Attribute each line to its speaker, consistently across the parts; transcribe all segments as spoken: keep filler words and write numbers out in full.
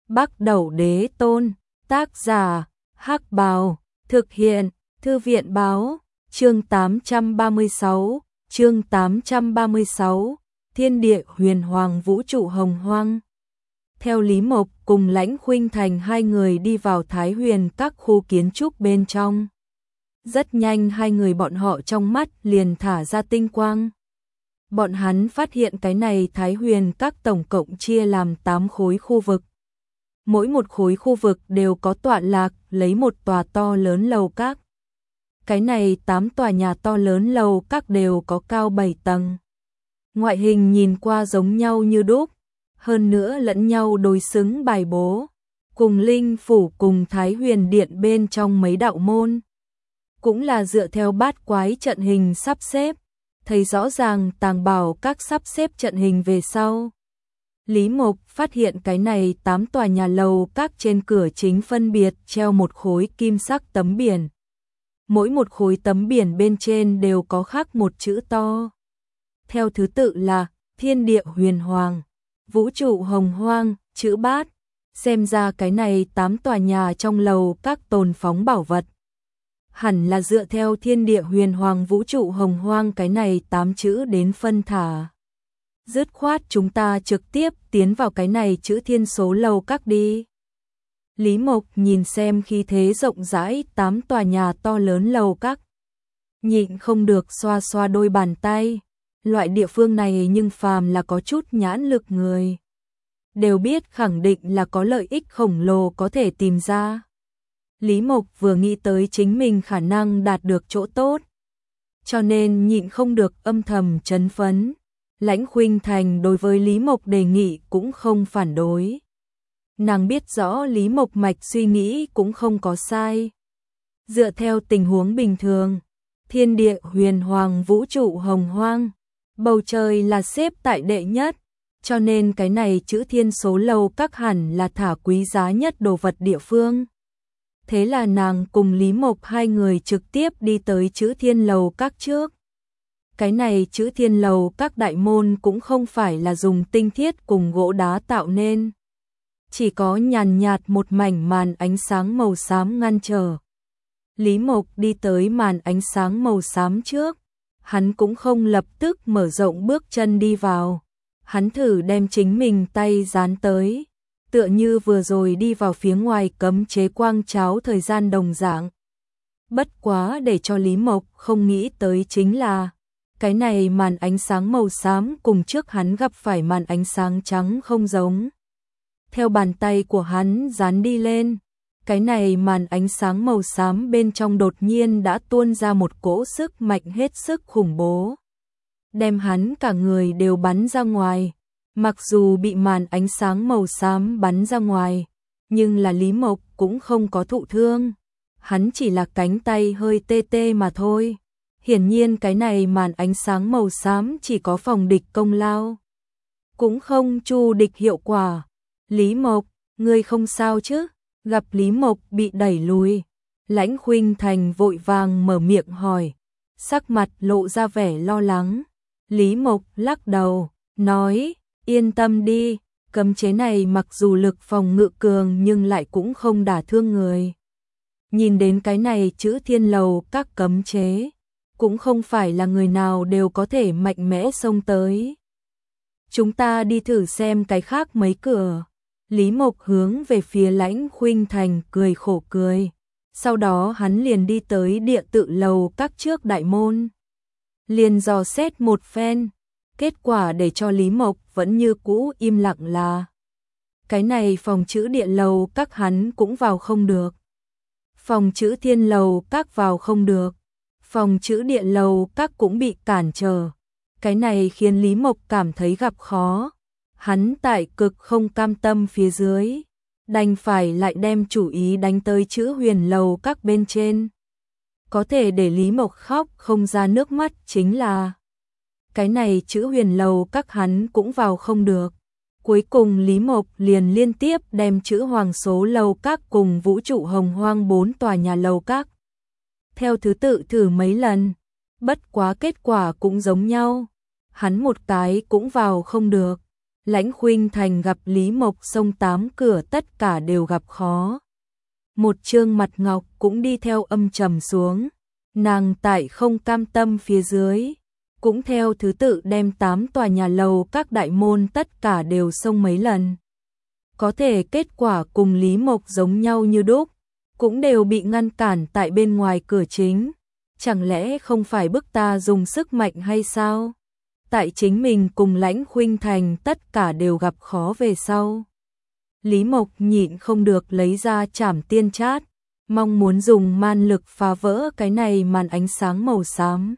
Speaker 1: Bắc Đẩu Đế Tôn, tác giả, Hắc Bào, thực hiện, Thư viện Báo, chương tám trăm ba mươi sáu, chương tám trăm ba mươi sáu, Thiên địa huyền hoàng vũ trụ hồng hoang. Theo Lý Mộc cùng Lãnh Khuynh Thành hai người đi vào Thái Huyền các khu kiến trúc bên trong. Rất nhanh hai người bọn họ trong mắt liền thả ra tinh quang. Bọn hắn phát hiện cái này Thái Huyền các tổng cộng chia làm tám khối khu vực. Mỗi một khối khu vực đều có tọa lạc lấy một tòa to lớn lầu các. Cái này tám tòa nhà to lớn lầu các đều có cao bảy tầng. Ngoại hình nhìn qua giống nhau như đúc, hơn nữa lẫn nhau đối xứng bài bố, cùng linh phủ cùng Thái Huyền điện bên trong mấy đạo môn. Cũng là dựa theo bát quái trận hình sắp xếp, thấy rõ ràng tàng bảo các sắp xếp trận hình về sau. Lý Mộc phát hiện cái này tám tòa nhà lầu các trên cửa chính phân biệt treo một khối kim sắc tấm biển. Mỗi một khối tấm biển bên trên đều có khắc một chữ to. Theo thứ tự là Thiên địa huyền hoàng, Vũ trụ hồng hoang, chữ bát. Xem ra cái này tám tòa nhà trong lầu các tồn phóng bảo vật. Hẳn là dựa theo thiên địa huyền hoàng vũ trụ hồng hoang cái này tám chữ đến phân thả. Dứt khoát chúng ta trực tiếp tiến vào cái này chữ thiên số lầu các đi. Lý Mộc nhìn xem khi thế rộng rãi tám tòa nhà to lớn lầu các. Nhịn không được xoa xoa đôi bàn tay. Loại địa phương này nhưng phàm là có chút nhãn lực người. Đều biết khẳng định là có lợi ích khổng lồ có thể tìm ra. Lý Mộc vừa nghĩ tới chính mình khả năng đạt được chỗ tốt. Cho nên nhịn không được âm thầm chấn phấn. Lãnh Khuynh Thành đối với Lý Mộc đề nghị cũng không phản đối. Nàng biết rõ Lý Mộc mạch suy nghĩ cũng không có sai. Dựa theo tình huống bình thường, thiên địa huyền hoàng vũ trụ hồng hoang, bầu trời là xếp tại đệ nhất, cho nên cái này chữ thiên số lầu các hẳn là thả quý giá nhất đồ vật địa phương. Thế là nàng cùng Lý Mộc hai người trực tiếp đi tới chữ thiên lầu các trước. Cái này chữ thiên lầu các đại môn cũng không phải là dùng tinh thiết cùng gỗ đá tạo nên. Chỉ có nhàn nhạt một mảnh màn ánh sáng màu xám ngăn trở. Lý Mộc đi tới màn ánh sáng màu xám trước. Hắn cũng không lập tức mở rộng bước chân đi vào. Hắn thử đem chính mình tay dán tới. Tựa như vừa rồi đi vào phía ngoài cấm chế quang cháo thời gian đồng dạng. Bất quá để cho Lý Mộc không nghĩ tới chính là cái này màn ánh sáng màu xám cùng trước hắn gặp phải màn ánh sáng trắng không giống. Theo bàn tay của hắn dán đi lên, cái này màn ánh sáng màu xám bên trong đột nhiên đã tuôn ra một cỗ sức mạnh hết sức khủng bố. Đem hắn cả người đều bắn ra ngoài. Mặc dù bị màn ánh sáng màu xám bắn ra ngoài, nhưng là Lý Mộc cũng không có thụ thương. Hắn chỉ là cánh tay hơi tê tê mà thôi. Hiển nhiên cái này màn ánh sáng màu xám chỉ có phòng địch công lao, cũng không chu địch hiệu quả. Lý Mộc, ngươi không sao chứ? Gặp Lý Mộc bị đẩy lùi, Lãnh Khuynh Thành vội vàng mở miệng hỏi, sắc mặt lộ ra vẻ lo lắng. Lý Mộc lắc đầu, nói, yên tâm đi, cấm chế này mặc dù lực phòng ngự cường nhưng lại cũng không đả thương người. Nhìn đến cái này chữ thiên lầu các cấm chế, cũng không phải là người nào đều có thể mạnh mẽ xông tới. Chúng ta đi thử xem cái khác mấy cửa. Lý Mộc hướng về phía Lãnh Khuynh Thành cười khổ cười. Sau đó hắn liền đi tới địa tự lầu các trước đại môn. Liền dò xét một phen. Kết quả để cho Lý Mộc vẫn như cũ im lặng là cái này phòng chữ địa lầu các hắn cũng vào không được. Phòng chữ thiên lầu các vào không được. Phòng chữ địa lầu các cũng bị cản trở. Cái này khiến Lý Mộc cảm thấy gặp khó. Hắn tại cực không cam tâm phía dưới, đành phải lại đem chủ ý đánh tới chữ huyền lầu các bên trên. Có thể để Lý Mộc khóc không ra nước mắt chính là cái này chữ huyền lầu các hắn cũng vào không được. Cuối cùng Lý Mộc liền liên tiếp đem chữ hoàng số lầu các cùng vũ trụ hồng hoang bốn tòa nhà lầu các theo thứ tự thử mấy lần, bất quá kết quả cũng giống nhau. Hắn một cái cũng vào không được. Lãnh Khuynh Thành gặp Lý Mộc xông tám cửa tất cả đều gặp khó. Một trương mặt ngọc cũng đi theo âm trầm xuống, nàng tại không cam tâm phía dưới, cũng theo thứ tự đem tám tòa nhà lầu các đại môn tất cả đều xông mấy lần. Có thể kết quả cùng Lý Mộc giống nhau như đúc, cũng đều bị ngăn cản tại bên ngoài cửa chính. Chẳng lẽ không phải bức ta dùng sức mạnh hay sao? Tại chính mình cùng Lãnh Khuynh Thành tất cả đều gặp khó về sau. Lý Mộc nhịn không được lấy ra Trảm Tiên Chát, mong muốn dùng man lực phá vỡ cái này màn ánh sáng màu xám.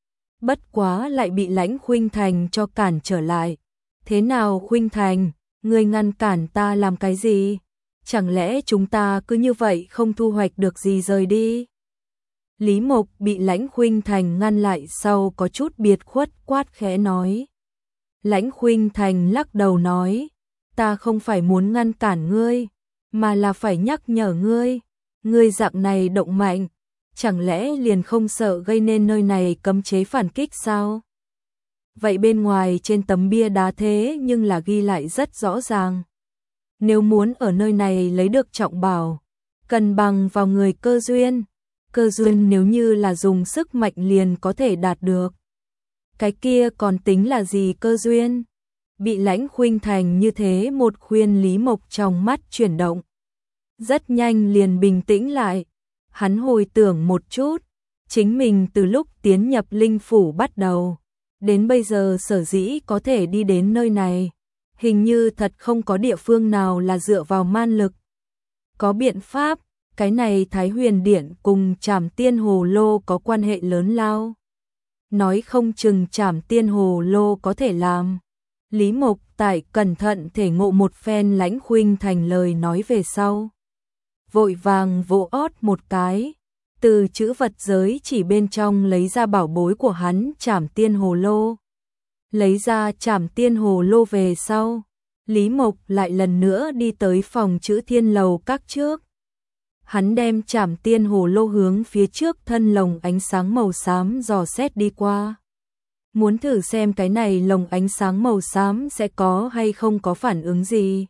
Speaker 1: Bất quá lại bị Lãnh Khuynh Thành cho cản trở lại. Thế nào Khuynh Thành, ngươi ngăn cản ta làm cái gì? Chẳng lẽ chúng ta cứ như vậy không thu hoạch được gì rời đi? Lý Mộc bị Lãnh Khuynh Thành ngăn lại sau có chút biệt khuất quát khẽ nói. Lãnh Khuynh Thành lắc đầu nói, ta không phải muốn ngăn cản ngươi, mà là phải nhắc nhở ngươi, ngươi dạng này động mạnh, chẳng lẽ liền không sợ gây nên nơi này cấm chế phản kích sao? Vậy bên ngoài trên tấm bia đá thế nhưng là ghi lại rất rõ ràng. Nếu muốn ở nơi này lấy được trọng bảo, cần bằng vào người cơ duyên. Cơ duyên nếu như là dùng sức mạnh liền có thể đạt được. Cái kia còn tính là gì cơ duyên? Bị Lãnh Khuynh Thành như thế một khuyên, Lý Mộc trong mắt chuyển động. Rất nhanh liền bình tĩnh lại. Hắn hồi tưởng một chút, chính mình từ lúc tiến nhập linh phủ bắt đầu, đến bây giờ sở dĩ có thể đi đến nơi này, hình như thật không có địa phương nào là dựa vào man lực. Có biện pháp, cái này Thái Huyền Điện cùng Trảm Tiên Hồ Lô có quan hệ lớn lao. Nói không chừng Trảm Tiên Hồ Lô có thể làm. Lý Mộc tại cẩn thận thể ngộ một phen Lãnh Khuynh Thành lời nói về sau. Vội vàng vỗ ót một cái, từ chữ vật giới chỉ bên trong lấy ra bảo bối của hắn Trảm Tiên Hồ Lô. Lấy ra Trảm Tiên Hồ Lô về sau, Lý Mộc lại lần nữa đi tới phòng chữ thiên lầu các trước. Hắn đem Trảm Tiên Hồ Lô hướng phía trước thân lồng ánh sáng màu xám dò xét đi qua. Muốn thử xem cái này lồng ánh sáng màu xám sẽ có hay không có phản ứng gì.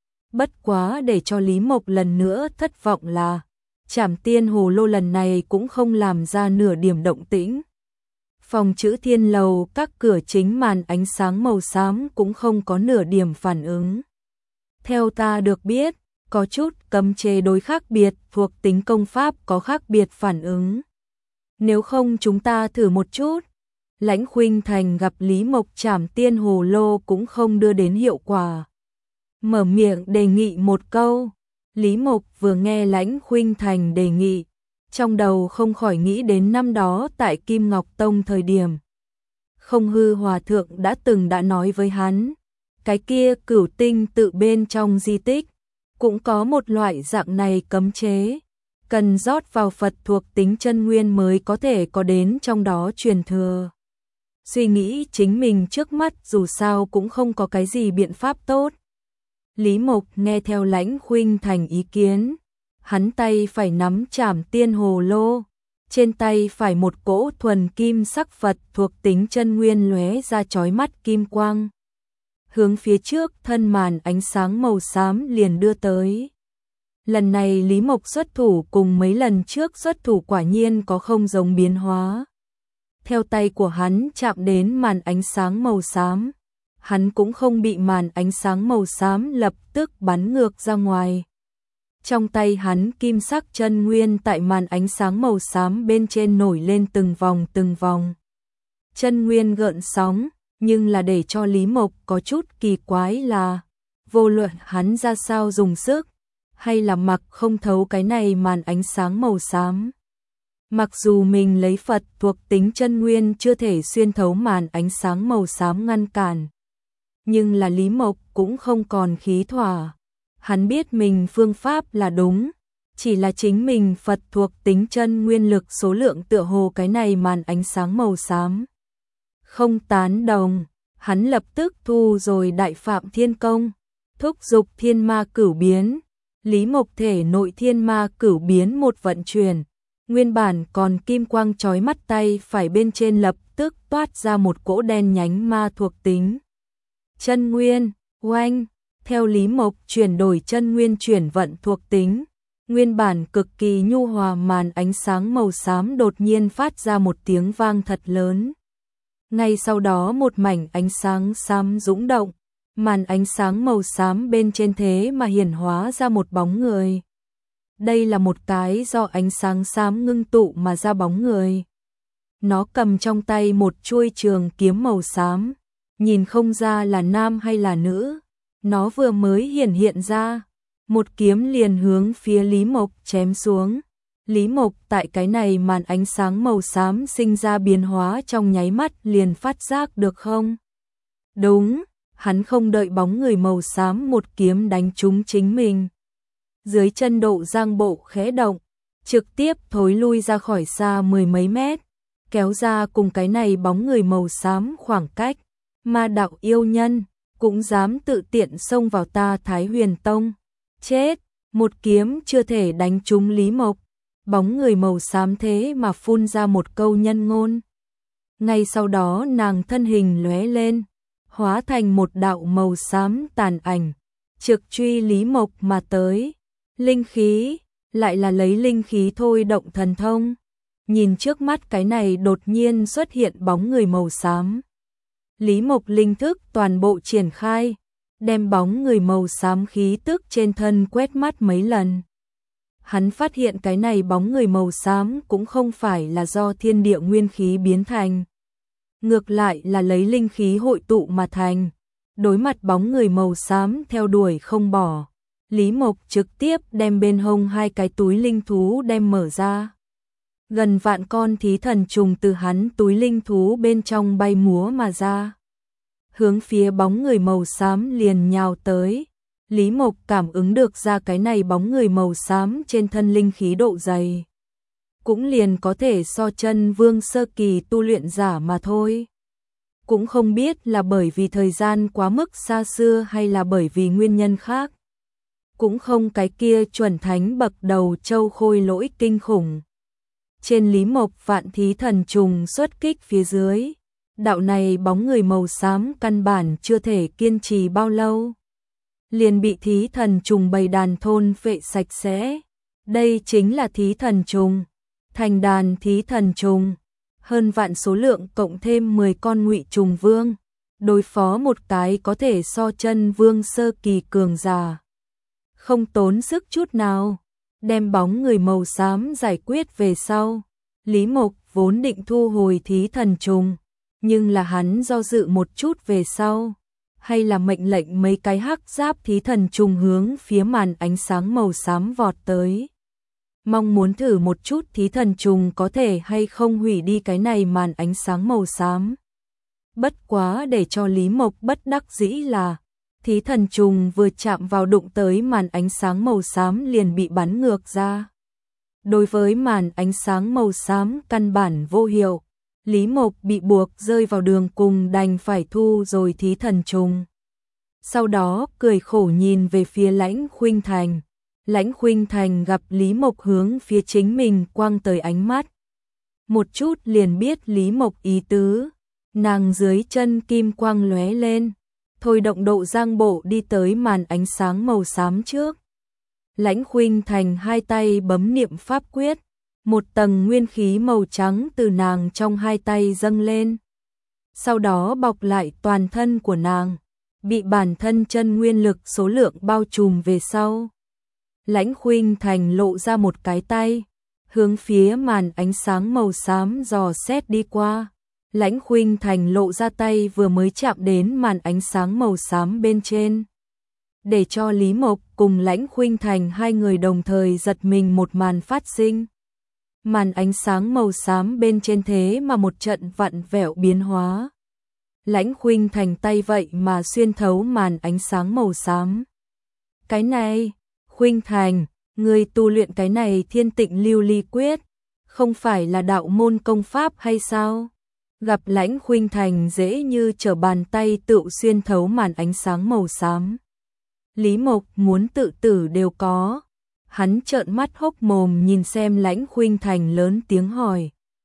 Speaker 1: Bất quá để cho Lý Mộc lần nữa thất vọng là Trảm Tiên Hồ Lô lần này cũng không làm ra nửa điểm động tĩnh. Phòng chữ thiên lầu các cửa chính màn ánh sáng màu xám cũng không có nửa điểm phản ứng. Theo ta được biết, có chút cấm chế đối khác biệt thuộc tính công pháp có khác biệt phản ứng. Nếu không chúng ta thử một chút. Lãnh Khuynh Thành gặp Lý Mộc Trảm Tiên Hồ Lô cũng không đưa đến hiệu quả. Mở miệng đề nghị một câu. Lý Mộc vừa nghe Lãnh Khuynh Thành đề nghị, trong đầu không khỏi nghĩ đến năm đó tại Kim Ngọc Tông thời điểm. Không Hư Hòa Thượng đã từng đã nói với hắn, cái kia Cửu Tinh tự bên trong di tích, cũng có một loại dạng này cấm chế, cần rót vào Phật thuộc tính chân nguyên mới có thể có đến trong đó truyền thừa. Suy nghĩ chính mình trước mắt dù sao cũng không có cái gì biện pháp tốt. Lý Mộc nghe theo Lãnh Khuynh Thành ý kiến, hắn tay phải nắm Trảm Tiên Hồ Lô, trên tay phải một cỗ thuần kim sắc Phật thuộc tính chân nguyên lóe ra chói mắt kim quang. Hướng phía trước thân màn ánh sáng màu xám liền đưa tới. Lần này Lý Mộc xuất thủ cùng mấy lần trước xuất thủ quả nhiên có không giống biến hóa. Theo tay của hắn chạm đến màn ánh sáng màu xám, hắn cũng không bị màn ánh sáng màu xám lập tức bắn ngược ra ngoài. Trong tay hắn kim sắc chân nguyên tại màn ánh sáng màu xám bên trên nổi lên từng vòng từng vòng. Chân nguyên gợn sóng, nhưng là để cho Lý Mộc có chút kỳ quái là, vô luận hắn ra sao dùng sức, hay là mặc không thấu cái này màn ánh sáng màu xám. Mặc dù mình lấy Phật thuộc tính chân nguyên chưa thể xuyên thấu màn ánh sáng màu xám ngăn cản, nhưng là Lý Mộc cũng không còn khí thỏa. Hắn biết mình phương pháp là đúng, chỉ là chính mình Phật thuộc tính chân nguyên lực số lượng tựa hồ cái này màn ánh sáng màu xám. Không tán đồng, hắn lập tức thu rồi Đại Phạm Thiên Công, thúc dục Thiên Ma Cửu Biến. Lý Mộc thể nội Thiên Ma Cửu Biến một vận chuyển, nguyên bản còn kim quang chói mắt tay phải bên trên lập tức toát ra một cỗ đen nhánh ma thuộc tính chân nguyên, Oanh, theo Lý Mộc chuyển đổi chân nguyên chuyển vận thuộc tính, nguyên bản cực kỳ nhu hòa màn ánh sáng màu xám đột nhiên phát ra một tiếng vang thật lớn. Ngay sau đó một mảnh ánh sáng xám dũng động, màn ánh sáng màu xám bên trên thế mà hiển hóa ra một bóng người. Đây là một cái do ánh sáng xám ngưng tụ mà ra bóng người. Nó cầm trong tay một chuôi trường kiếm màu xám, nhìn không ra là nam hay là nữ. Nó vừa mới hiển hiện ra, một kiếm liền hướng phía Lý Mộc chém xuống. Lý Mộc tại cái này màn ánh sáng màu xám sinh ra biến hóa trong nháy mắt liền phát giác được không? Đúng, hắn không đợi bóng người màu xám một kiếm đánh trúng chính mình. Dưới chân Độ Giang bộ khẽ động, trực tiếp thối lui ra khỏi xa mười mấy mét, kéo ra cùng cái này bóng người màu xám khoảng cách. Ma đạo yêu nhân, cũng dám tự tiện xông vào ta Thái Huyền Tông. Chết, một kiếm chưa thể đánh trúng Lý Mộc. Bóng người màu xám thế mà phun ra một câu nhân ngôn. Ngay sau đó nàng thân hình lóe lên, hóa thành một đạo màu xám tàn ảnh, trực truy Lý Mộc mà tới. Linh khí, lại là lấy linh khí thôi động thần thông. Nhìn trước mắt cái này đột nhiên xuất hiện bóng người màu xám. Lý Mộc linh thức toàn bộ triển khai, đem bóng người màu xám khí tức trên thân quét mắt mấy lần. Hắn phát hiện cái này bóng người màu xám cũng không phải là do thiên địa nguyên khí biến thành. Ngược lại là lấy linh khí hội tụ mà thành. Đối mặt bóng người màu xám theo đuổi không bỏ, Lý Mộc trực tiếp đem bên hông hai cái túi linh thú đem mở ra. Gần vạn con thí thần trùng từ hắn túi linh thú bên trong bay múa mà ra. Hướng phía bóng người màu xám liền nhào tới. Lý Mộc cảm ứng được ra cái này bóng người màu xám trên thân linh khí độ dày. Cũng liền có thể so chân vương sơ kỳ tu luyện giả mà thôi. Cũng không biết là bởi vì thời gian quá mức xa xưa hay là bởi vì nguyên nhân khác. Cũng không cái kia chuẩn thánh bậc đầu châu khôi lỗi kinh khủng. Trên Lý Mộc vạn thí thần trùng xuất kích phía dưới. Đạo này bóng người màu xám căn bản chưa thể kiên trì bao lâu. Liền bị thí thần trùng bầy đàn thôn phệ sạch sẽ. Đây chính là thí thần trùng. Thành đàn thí thần trùng. Hơn vạn số lượng cộng thêm mười con ngụy trùng vương. Đối phó một cái có thể so chân vương sơ kỳ cường giả. Không tốn sức chút nào. Đem bóng người màu xám giải quyết về sau. Lý Mộc vốn định thu hồi thí thần trùng. Nhưng là hắn do dự một chút về sau. Hay là mệnh lệnh mấy cái hắc giáp thí thần trùng hướng phía màn ánh sáng màu xám vọt tới. Mong muốn thử một chút thí thần trùng có thể hay không hủy đi cái này màn ánh sáng màu xám. Bất quá để cho Lý Mộc bất đắc dĩ là thí thần trùng vừa chạm vào đụng tới màn ánh sáng màu xám liền bị bắn ngược ra. Đối với màn ánh sáng màu xám căn bản vô hiệu, Lý Mộc bị buộc rơi vào đường cùng đành phải thu rồi thí thần trùng. Sau đó cười khổ nhìn về phía Lãnh Khuynh Thành. Lãnh Khuynh Thành gặp Lý Mộc hướng phía chính mình quăng tới ánh mắt. Một chút liền biết Lý Mộc ý tứ. Nàng dưới chân kim quang lóe lên. Thôi động Độ Giang bộ đi tới màn ánh sáng màu xám trước. Lãnh Khuynh Thành hai tay bấm niệm pháp quyết. Một tầng nguyên khí màu trắng từ nàng trong hai tay dâng lên. Sau đó bọc lại toàn thân của nàng. Bị bản thân chân nguyên lực số lượng bao trùm về sau. Lãnh Khuynh Thành lộ ra một cái tay. Hướng phía màn ánh sáng màu xám dò xét đi qua. Lãnh Khuynh Thành lộ ra tay vừa mới chạm đến màn ánh sáng màu xám bên trên. Để cho Lý Mộc cùng Lãnh Khuynh Thành hai người đồng thời giật mình một màn phát sinh. Màn ánh sáng màu xám bên trên thế mà một trận vặn vẹo biến hóa. Lãnh Khuynh Thành tay vậy mà xuyên thấu màn ánh sáng màu xám. Cái này, Khuynh Thành, ngươi tu luyện cái này Thiên Tịnh Lưu Ly Quyết, không phải là đạo môn công pháp hay sao? Gặp Lãnh Khuynh Thành dễ như trở bàn tay tự xuyên thấu màn ánh sáng màu xám. Lý Mộc muốn tự tử đều có. Hắn trợn mắt hốc mồm nhìn xem Lãnh Khuynh Thành lớn tiếng hỏi.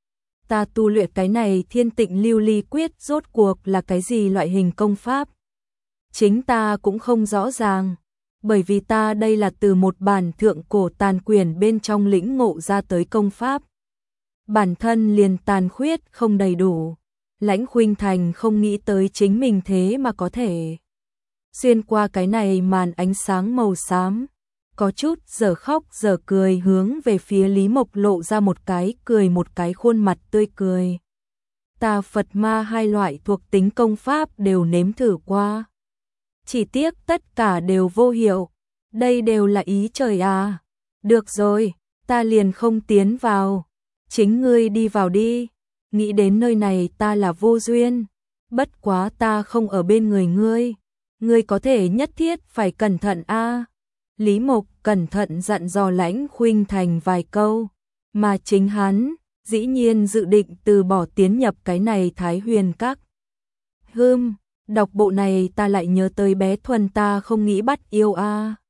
Speaker 1: Ta tu luyện cái này Thiên Tịnh Lưu Ly Quyết rốt cuộc là cái gì loại hình công pháp? Chính ta cũng không rõ ràng, bởi vì ta đây là từ một bản thượng cổ tàn quyển bên trong lĩnh ngộ ra tới công pháp. Bản thân liền tàn khuyết không đầy đủ, Lãnh Khuynh Thành không nghĩ tới chính mình thế mà có thể xuyên qua cái này màn ánh sáng màu xám, có chút giờ khóc giờ cười hướng về phía Lý Mộc lộ ra một cái cười một cái khuôn mặt tươi cười. Ta Phật ma hai loại thuộc tính công pháp đều nếm thử qua. Chỉ tiếc tất cả đều vô hiệu, đây đều là ý trời à. Được rồi, ta liền không tiến vào, chính ngươi đi vào đi, nghĩ đến nơi này ta là vô duyên, bất quá ta không ở bên người ngươi, ngươi có thể nhất thiết phải cẩn thận a. Lý Mộc cẩn thận dặn dò Lãnh Khuynh Thành vài câu, mà chính hắn dĩ nhiên dự định từ bỏ tiến nhập cái này Thái Huyền Các. Hừm, đọc bộ này ta lại nhớ tới bé Thuần ta không nghĩ bắt yêu a.